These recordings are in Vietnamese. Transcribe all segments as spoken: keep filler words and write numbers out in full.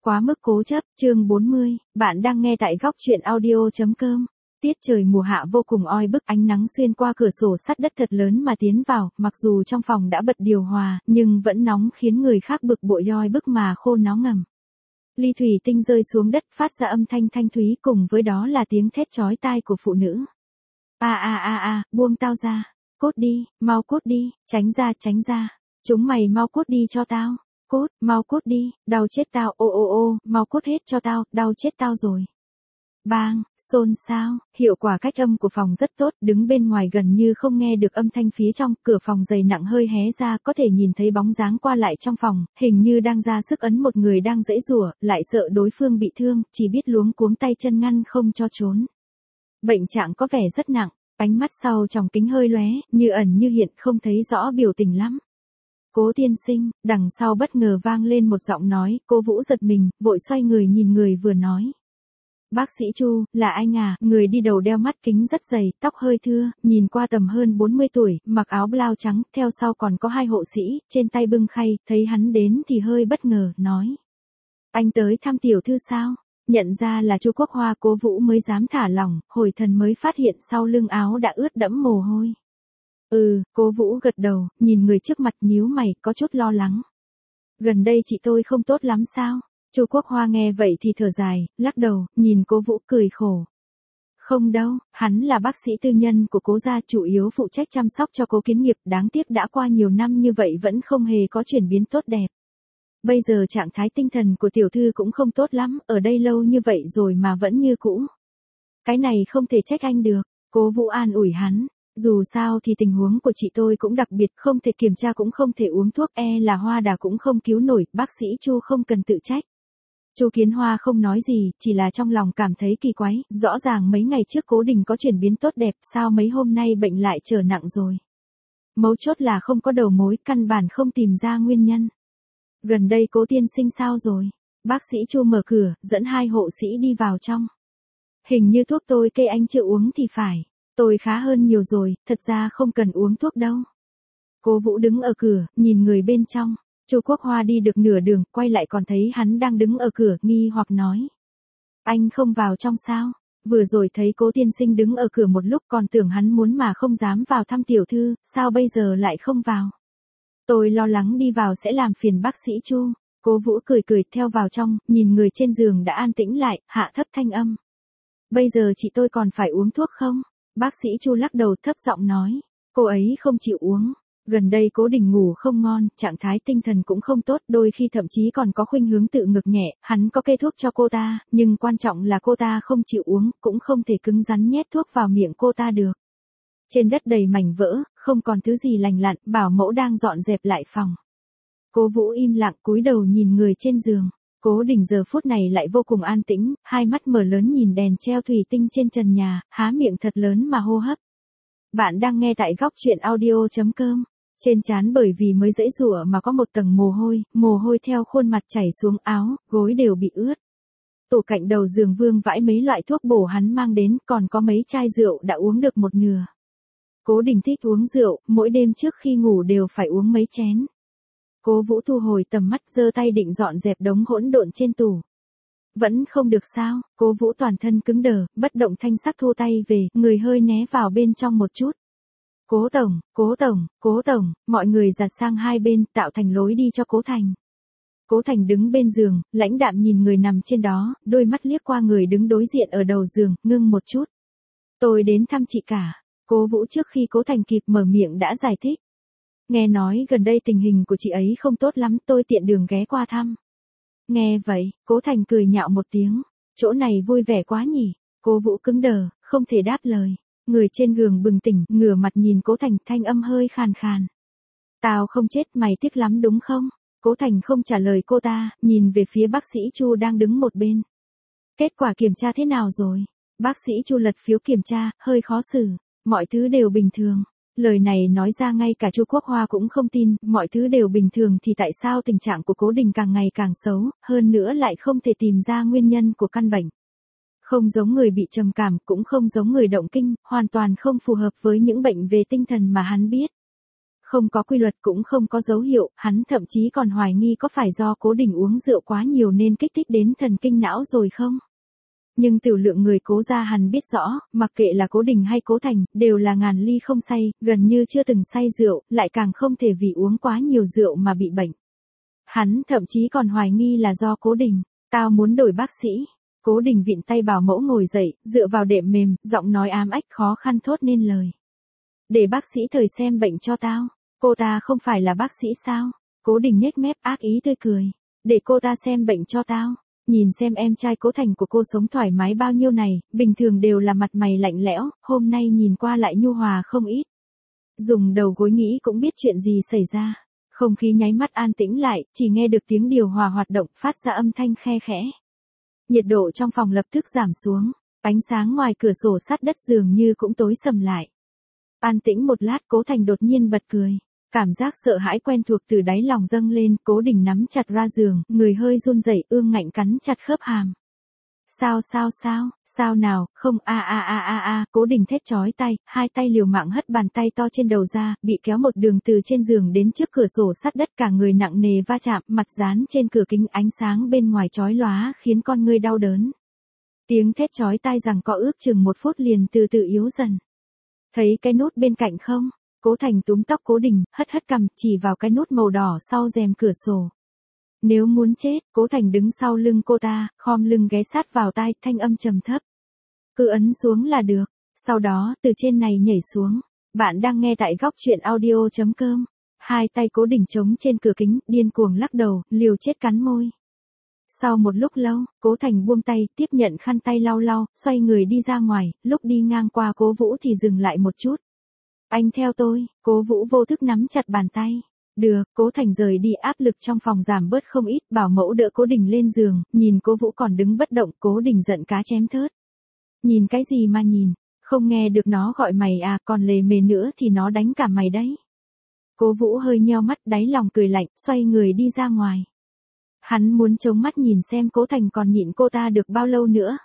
Quá mức cố chấp, chương bốn mươi, bạn đang nghe tại góc truyện audio.com. Tiết trời mùa hạ vô cùng oi bức, ánh nắng xuyên qua cửa sổ sắt đất thật lớn mà tiến vào, mặc dù trong phòng đã bật điều hòa, nhưng vẫn nóng khiến người khác bực bội oi bức mà khô náo ngầm. Ly thủy tinh rơi xuống đất phát ra âm thanh thanh thúy, cùng với đó là tiếng thét chói tai của phụ nữ. A a a a, buông tao ra, cút đi, mau cút đi, tránh ra, tránh ra, chúng mày mau cút đi cho tao. Cút, mau cút đi, đau chết tao, ô ô ô, mau cút hết cho tao, đau chết tao rồi. Bang, xôn xao, hiệu quả cách âm của phòng rất tốt, đứng bên ngoài gần như không nghe được âm thanh phía trong, cửa phòng dày nặng hơi hé ra, có thể nhìn thấy bóng dáng qua lại trong phòng, hình như đang ra sức ấn một người đang giãy giụa, lại sợ đối phương bị thương, chỉ biết luống cuống tay chân ngăn không cho trốn. Bệnh trạng có vẻ rất nặng, ánh mắt sau trong kính hơi lóe, như ẩn như hiện, không thấy rõ biểu tình lắm. Cố tiên sinh, đằng sau bất ngờ vang lên một giọng nói, cô Vũ giật mình, vội xoay người nhìn người vừa nói. Bác sĩ Chu, là anh à, người đi đầu đeo mắt kính rất dày, tóc hơi thưa, nhìn qua tầm hơn bốn mươi tuổi, mặc áo blau trắng, theo sau còn có hai hộ sĩ, trên tay bưng khay, thấy hắn đến thì hơi bất ngờ, nói. Anh tới thăm tiểu thư sao? Nhận ra là Chu Quốc Hoa, Cố Vũ mới dám thả lỏng, hồi thần mới phát hiện sau lưng áo đã ướt đẫm mồ hôi. Ừ, Cố Vũ gật đầu, nhìn người trước mặt nhíu mày, có chút lo lắng. Gần đây chị tôi không tốt lắm sao? Chu Quốc Hoa nghe vậy thì thở dài, lắc đầu, nhìn Cố Vũ cười khổ. Không đâu, hắn là bác sĩ tư nhân của Cố gia, chủ yếu phụ trách chăm sóc cho Cố Kiến Nghiệp, đáng tiếc đã qua nhiều năm như vậy vẫn không hề có chuyển biến tốt đẹp. Bây giờ trạng thái tinh thần của tiểu thư cũng không tốt lắm, ở đây lâu như vậy rồi mà vẫn như cũ. Cái này không thể trách anh được, Cố Vũ an ủi hắn. Dù sao thì tình huống của chị tôi cũng đặc biệt, không thể kiểm tra cũng không thể uống thuốc, e là Hoa Đà cũng không cứu nổi, bác sĩ Chu không cần tự trách. Chu Kiến Hoa không nói gì, chỉ là trong lòng cảm thấy kỳ quái, rõ ràng mấy ngày trước Cố Đình có chuyển biến tốt đẹp, sao mấy hôm nay bệnh lại trở nặng rồi. Mấu chốt là không có đầu mối, căn bản không tìm ra nguyên nhân. Gần đây Cố tiên sinh sao rồi? Bác sĩ Chu mở cửa, dẫn hai hộ sĩ đi vào trong. Hình như thuốc tôi kê anh chưa uống thì phải. Tôi khá hơn nhiều rồi, thật ra không cần uống thuốc đâu. Cố Vũ đứng ở cửa, nhìn người bên trong. Chu Quốc Hoa đi được nửa đường, quay lại còn thấy hắn đang đứng ở cửa, nghi hoặc nói. Anh không vào trong sao? Vừa rồi thấy Cố tiên sinh đứng ở cửa một lúc còn tưởng hắn muốn mà không dám vào thăm tiểu thư, sao bây giờ lại không vào? Tôi lo lắng đi vào sẽ làm phiền bác sĩ Chu. Cố Vũ cười cười theo vào trong, nhìn người trên giường đã an tĩnh lại, hạ thấp thanh âm. Bây giờ chị tôi còn phải uống thuốc không? Bác sĩ Chu lắc đầu thấp giọng nói, cô ấy không chịu uống. Gần đây Cố Đình ngủ không ngon, trạng thái tinh thần cũng không tốt, đôi khi thậm chí còn có khuynh hướng tự ngược nhẹ, hắn có kê thuốc cho cô ta, nhưng quan trọng là cô ta không chịu uống, cũng không thể cứng rắn nhét thuốc vào miệng cô ta được. Trên đất đầy mảnh vỡ, không còn thứ gì lành lặn, bảo mẫu đang dọn dẹp lại phòng. Cố Vũ im lặng cúi đầu nhìn người trên giường. Cố Đình giờ phút này lại vô cùng an tĩnh, hai mắt mở lớn nhìn đèn treo thủy tinh trên trần nhà, há miệng thật lớn mà hô hấp. Bạn đang nghe tại góc truyện audio.com. Trên trán bởi vì mới giãy giụa mà có một tầng mồ hôi, mồ hôi theo khuôn mặt chảy xuống áo, gối đều bị ướt. Tủ cạnh đầu giường vương vãi mấy loại thuốc bổ hắn mang đến, còn có mấy chai rượu đã uống được một nửa. Cố Đình thích uống rượu, mỗi đêm trước khi ngủ đều phải uống mấy chén. Cố Vũ thu hồi tầm mắt, giơ tay định dọn dẹp đống hỗn độn trên tủ. Vẫn không được sao? Cố Vũ toàn thân cứng đờ, bất động thanh sắc thu tay về, người hơi né vào bên trong một chút. Cố tổng, Cố tổng, Cố tổng, mọi người giặt sang hai bên, tạo thành lối đi cho Cố Thành. Cố Thành đứng bên giường, lãnh đạm nhìn người nằm trên đó, đôi mắt liếc qua người đứng đối diện ở đầu giường, ngưng một chút. Tôi đến thăm chị cả. Cố Vũ trước khi Cố Thành kịp mở miệng đã giải thích. Nghe nói gần đây tình hình của chị ấy không tốt lắm, tôi tiện đường ghé qua thăm. Nghe vậy, Cố Thành cười nhạo một tiếng, chỗ này vui vẻ quá nhỉ. Cố Vũ cứng đờ, không thể đáp lời. Người trên giường bừng tỉnh, ngửa mặt nhìn Cố Thành, thanh âm hơi khàn khàn. Tao không chết, mày tiếc lắm đúng không? Cố Thành không trả lời cô ta, nhìn về phía bác sĩ Chu đang đứng một bên. Kết quả kiểm tra thế nào rồi? Bác sĩ Chu lật phiếu kiểm tra, hơi khó xử. Mọi thứ đều bình thường. Lời này nói ra ngay cả Chu Quốc Hoa cũng không tin, mọi thứ đều bình thường thì tại sao tình trạng của Cố Đình càng ngày càng xấu, hơn nữa lại không thể tìm ra nguyên nhân của căn bệnh. Không giống người bị trầm cảm, cũng không giống người động kinh, hoàn toàn không phù hợp với những bệnh về tinh thần mà hắn biết. Không có quy luật cũng không có dấu hiệu, hắn thậm chí còn hoài nghi có phải do Cố Đình uống rượu quá nhiều nên kích thích đến thần kinh não rồi không? Nhưng tiểu lượng người Cố gia hắn biết rõ, mặc kệ là Cố Đình hay Cố Thành, đều là ngàn ly không say, gần như chưa từng say rượu, lại càng không thể vì uống quá nhiều rượu mà bị bệnh. Hắn thậm chí còn hoài nghi là do Cố Đình. Tao muốn đổi bác sĩ. Cố Đình vịn tay bảo mẫu ngồi dậy, dựa vào đệm mềm, giọng nói ám ách khó khăn thốt nên lời. Để bác sĩ thời xem bệnh cho tao. Cô ta không phải là bác sĩ sao? Cố Đình nhếch mép ác ý tươi cười. Để cô ta xem bệnh cho tao. Nhìn xem em trai Cố Thành của cô sống thoải mái bao nhiêu này, bình thường đều là mặt mày lạnh lẽo, hôm nay nhìn qua lại nhu hòa không ít. Dùng đầu gối nghĩ cũng biết chuyện gì xảy ra. Không khí nháy mắt an tĩnh lại, chỉ nghe được tiếng điều hòa hoạt động phát ra âm thanh khe khẽ. Nhiệt độ trong phòng lập tức giảm xuống, ánh sáng ngoài cửa sổ sát đất dường như cũng tối sầm lại. An tĩnh một lát Cố Thành đột nhiên bật cười. Cảm giác sợ hãi quen thuộc từ đáy lòng dâng lên, Cố Đình nắm chặt ra giường, người hơi run rẩy, ương ngạnh cắn chặt khớp hàm. Sao sao sao, sao nào, không a a a a a, Cố Đình thét chói tai, hai tay liều mạng hất bàn tay to trên đầu ra, bị kéo một đường từ trên giường đến trước cửa sổ sát đất, cả người nặng nề va chạm, mặt dán trên cửa kính, ánh sáng bên ngoài chói lóa khiến con người đau đớn. Tiếng thét chói tai rằng có ước chừng một phút liền từ từ yếu dần. Thấy cái nút bên cạnh không? Cố Thành túm tóc Cố Đình, hất hất cằm, chỉ vào cái nút màu đỏ sau rèm cửa sổ. Nếu muốn chết, Cố Thành đứng sau lưng cô ta, khom lưng ghé sát vào tai, thanh âm trầm thấp. Cứ ấn xuống là được, sau đó, từ trên này nhảy xuống. Bạn đang nghe tại góc truyện audio chấm com. Hai tay Cố Đình chống trên cửa kính, điên cuồng lắc đầu, liều chết cắn môi. Sau một lúc lâu, Cố Thành buông tay, tiếp nhận khăn tay lau lau, xoay người đi ra ngoài, lúc đi ngang qua Cố Vũ thì dừng lại một chút. Anh theo tôi, Cố Vũ vô thức nắm chặt bàn tay. Được, Cố Thành rời đi, áp lực trong phòng giảm bớt không ít, bảo mẫu đỡ Cố Đình lên giường, nhìn Cố Vũ còn đứng bất động, Cố Đình giận cá chém thớt. Nhìn cái gì mà nhìn, không nghe được nó gọi mày à, còn lề mề nữa thì nó đánh cả mày đấy. Cố Vũ hơi nheo mắt, đáy lòng cười lạnh, xoay người đi ra ngoài. Hắn muốn trông mắt nhìn xem Cố Thành còn nhịn cô ta được bao lâu nữa.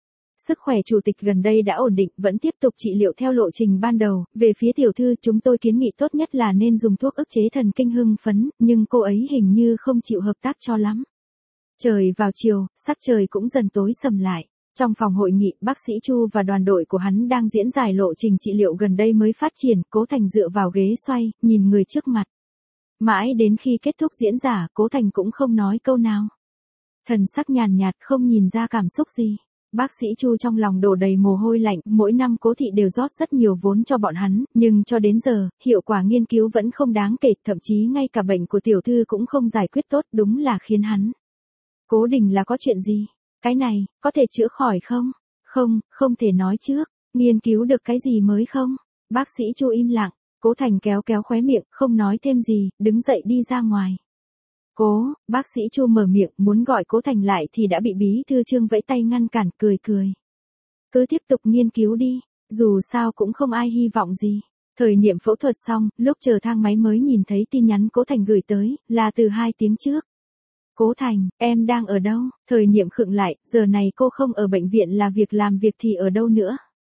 Sức khỏe chủ tịch gần đây đã ổn định, vẫn tiếp tục trị liệu theo lộ trình ban đầu, về phía tiểu thư chúng tôi kiến nghị tốt nhất là nên dùng thuốc ức chế thần kinh hưng phấn, nhưng cô ấy hình như không chịu hợp tác cho lắm. Trời vào chiều, sắc trời cũng dần tối sầm lại. Trong phòng hội nghị, bác sĩ Chu và đoàn đội của hắn đang diễn giải lộ trình trị liệu gần đây mới phát triển, Cố Thành dựa vào ghế xoay, nhìn người trước mặt. Mãi đến khi kết thúc diễn giả, Cố Thành cũng không nói câu nào. Thần sắc nhàn nhạt không nhìn ra cảm xúc gì. Bác sĩ Chu trong lòng đổ đầy mồ hôi lạnh, mỗi năm Cố thị đều rót rất nhiều vốn cho bọn hắn, nhưng cho đến giờ, hiệu quả nghiên cứu vẫn không đáng kể, thậm chí ngay cả bệnh của tiểu thư cũng không giải quyết tốt, đúng là khiến hắn. Cố Đình là có chuyện gì? Cái này, có thể chữa khỏi không? Không, không thể nói trước. Nghiên cứu được cái gì mới không? Bác sĩ Chu im lặng, Cố Thành kéo kéo khóe miệng, không nói thêm gì, đứng dậy đi ra ngoài. Cố, bác sĩ Chu mở miệng, muốn gọi Cố Thành lại thì đã bị bí thư Trương vẫy tay ngăn cản, cười cười. Cứ tiếp tục nghiên cứu đi, dù sao cũng không ai hy vọng gì. Thời niệm phẫu thuật xong, lúc chờ thang máy mới nhìn thấy tin nhắn Cố Thành gửi tới, là từ hai tiếng trước. Cố Thành, em đang ở đâu? Thời niệm khựng lại, giờ này cô không ở bệnh viện là việc làm việc thì ở đâu nữa?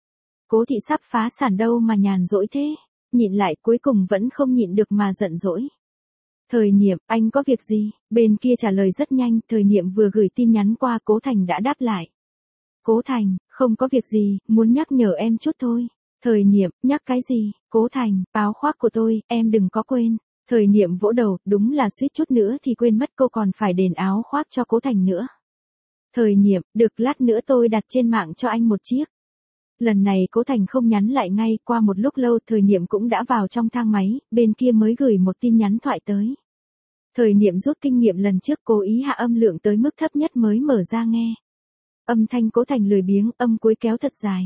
Cố thị sắp phá sản đâu mà nhàn rỗi thế? Nhịn lại cuối cùng vẫn không nhịn được mà giận dỗi. Thời niệm, anh có việc gì? Bên kia trả lời rất nhanh, thời niệm vừa gửi tin nhắn qua, Cố Thành đã đáp lại. Cố Thành, không có việc gì, muốn nhắc nhở em chút thôi. Thời niệm, nhắc cái gì? Cố Thành, áo khoác của tôi, em đừng có quên. Thời niệm vỗ đầu, đúng là suýt chút nữa thì quên mất cô còn phải đền áo khoác cho Cố Thành nữa. Thời niệm, được lát nữa tôi đặt trên mạng cho anh một chiếc. Lần này Cố Thành không nhắn lại ngay, qua một lúc lâu thời niệm cũng đã vào trong thang máy, bên kia mới gửi một tin nhắn thoại tới. Thời niệm rút kinh nghiệm lần trước cố ý hạ âm lượng tới mức thấp nhất mới mở ra nghe. Âm thanh Cố Thành lười biếng, âm cuối kéo thật dài.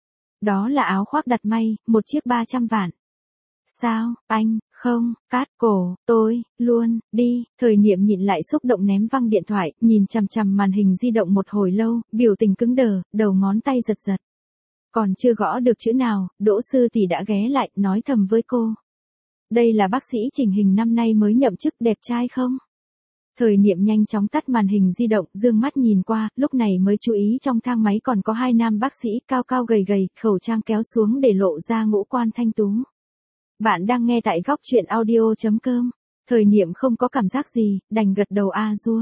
Đó là áo khoác đặt may, một chiếc ba trăm vạn. Sao, anh, không, cát cổ, tôi, luôn, đi, thời niệm nhịn lại xúc động ném văng điện thoại, nhìn chằm chằm màn hình di động một hồi lâu, biểu tình cứng đờ, đầu ngón tay giật giật. Còn chưa gõ được chữ nào, Đỗ sư tỷ đã ghé lại, nói thầm với cô. Đây là bác sĩ chỉnh hình năm nay mới nhậm chức, đẹp trai không? Thời niệm nhanh chóng tắt màn hình di động, dương mắt nhìn qua, lúc này mới chú ý trong thang máy còn có hai nam bác sĩ cao cao gầy gầy, khẩu trang kéo xuống để lộ ra ngũ quan thanh tú. Bạn đang nghe tại góc chuyện audio chấm com. Thời niệm không có cảm giác gì, đành gật đầu a dua.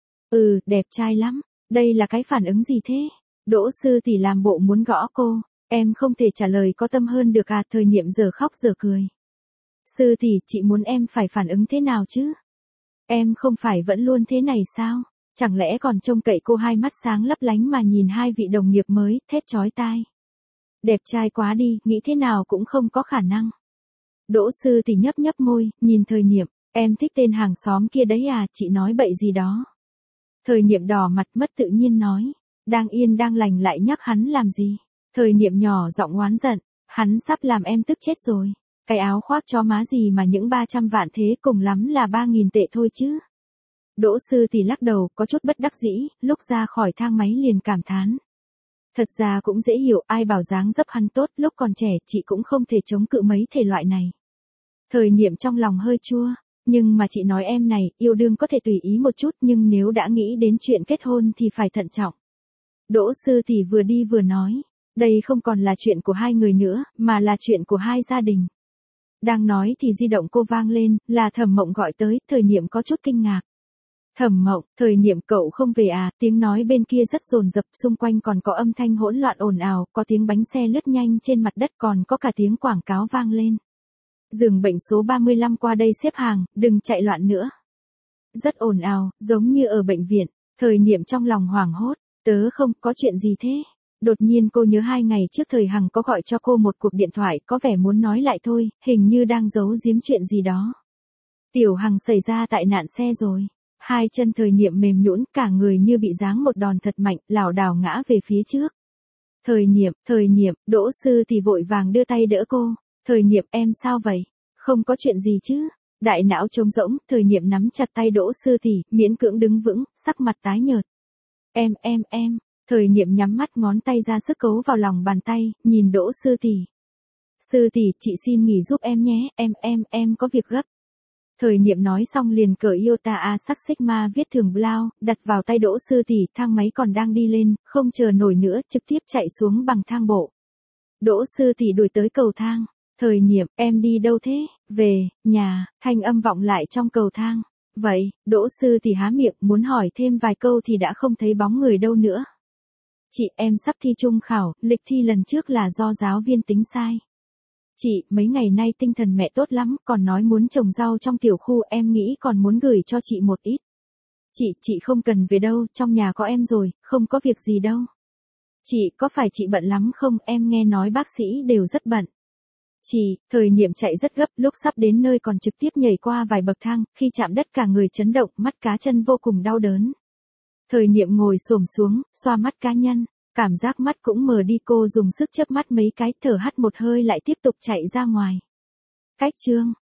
Ừ, đẹp trai lắm. Đây là cái phản ứng gì thế? Đỗ sư tỷ làm bộ muốn gõ cô. Em không thể trả lời có tâm hơn được à? Thời niệm giờ khóc giờ cười. Sư tỷ, chị muốn em phải phản ứng thế nào chứ? Em không phải vẫn luôn thế này sao? Chẳng lẽ còn trông cậy cô hai mắt sáng lấp lánh mà nhìn hai vị đồng nghiệp mới, thét chói tai. Đẹp trai quá đi, nghĩ thế nào cũng không có khả năng. Đỗ sư tỷ nhấp nhấp môi, nhìn thời niệm, em thích tên hàng xóm kia đấy à, chị nói bậy gì đó. Thời niệm đỏ mặt mất tự nhiên nói, đang yên đang lành lại nhắc hắn làm gì. Thời niệm nhỏ giọng oán giận, hắn sắp làm em tức chết rồi. Cái áo khoác cho má gì mà những ba trăm vạn thế, cùng lắm là ba nghìn tệ thôi chứ. Đỗ sư tỷ lắc đầu, có chút bất đắc dĩ, lúc ra khỏi thang máy liền cảm thán. Thật ra cũng dễ hiểu, ai bảo dáng dấp hắn tốt, lúc còn trẻ chị cũng không thể chống cự mấy thể loại này. Thời niệm trong lòng hơi chua, nhưng mà chị nói em này, yêu đương có thể tùy ý một chút nhưng nếu đã nghĩ đến chuyện kết hôn thì phải thận trọng. Đỗ sư tỷ vừa đi vừa nói, đây không còn là chuyện của hai người nữa, mà là chuyện của hai gia đình. Đang nói thì di động cô vang lên, là Thẩm Mộng gọi tới, thời niệm có chút kinh ngạc. Thẩm Mộng, thời niệm cậu không về à? Tiếng nói bên kia rất dồn dập, xung quanh còn có âm thanh hỗn loạn ồn ào, có tiếng bánh xe lướt nhanh trên mặt đất, còn có cả tiếng quảng cáo vang lên. Giường bệnh số ba mươi lăm qua đây xếp hàng, đừng chạy loạn nữa. Rất ồn ào, giống như ở bệnh viện. Thời niệm trong lòng hoảng hốt, tớ không có chuyện gì thế. Đột nhiên cô nhớ hai ngày trước thời Hằng có gọi cho cô một cuộc điện thoại, có vẻ muốn nói lại thôi, hình như đang giấu giếm chuyện gì đó. Tiểu Hằng xảy ra tai nạn xe rồi. Hai chân thời niệm mềm nhũn, cả người như bị giáng một đòn thật mạnh, lảo đảo ngã về phía trước. Thời niệm, thời niệm, Đỗ sư thì vội vàng đưa tay đỡ cô. Thời niệm, em sao vậy? Không có chuyện gì chứ? Đại não trống rỗng, thời niệm nắm chặt tay Đỗ sư tỷ, miễn cưỡng đứng vững, sắc mặt tái nhợt. Em, em, em, thời niệm nhắm mắt, ngón tay ra sức cấu vào lòng bàn tay, nhìn Đỗ sư tỷ. Sư tỷ, chị xin nghỉ giúp em nhé, em, em, em có việc gấp. Thời niệm nói xong liền cởi Iota A sắc Sigma viết thường blouse, đặt vào tay Đỗ sư tỷ, thang máy còn đang đi lên, không chờ nổi nữa, trực tiếp chạy xuống bằng thang bộ. Đỗ sư tỷ đuổi tới cầu thang. Thời niệm, em đi đâu thế? Về, nhà, thanh âm vọng lại trong cầu thang. Vậy, Đỗ sư tỷ há miệng, muốn hỏi thêm vài câu thì đã không thấy bóng người đâu nữa. Chị, em sắp thi trung khảo, lịch thi lần trước là do giáo viên tính sai. Chị, mấy ngày nay tinh thần mẹ tốt lắm, còn nói muốn trồng rau trong tiểu khu, em nghĩ còn muốn gửi cho chị một ít. Chị, chị không cần về đâu, trong nhà có em rồi, không có việc gì đâu. Chị, có phải chị bận lắm không? Em nghe nói bác sĩ đều rất bận. Chị, thời niệm chạy rất gấp, lúc sắp đến nơi còn trực tiếp nhảy qua vài bậc thang, khi chạm đất cả người chấn động, mắt cá chân vô cùng đau đớn. Thời niệm ngồi xổm xuống, xoa mắt cá nhân, cảm giác mắt cũng mờ đi, cô dùng sức chớp mắt mấy cái, thở hắt một hơi lại tiếp tục chạy ra ngoài. Cách chương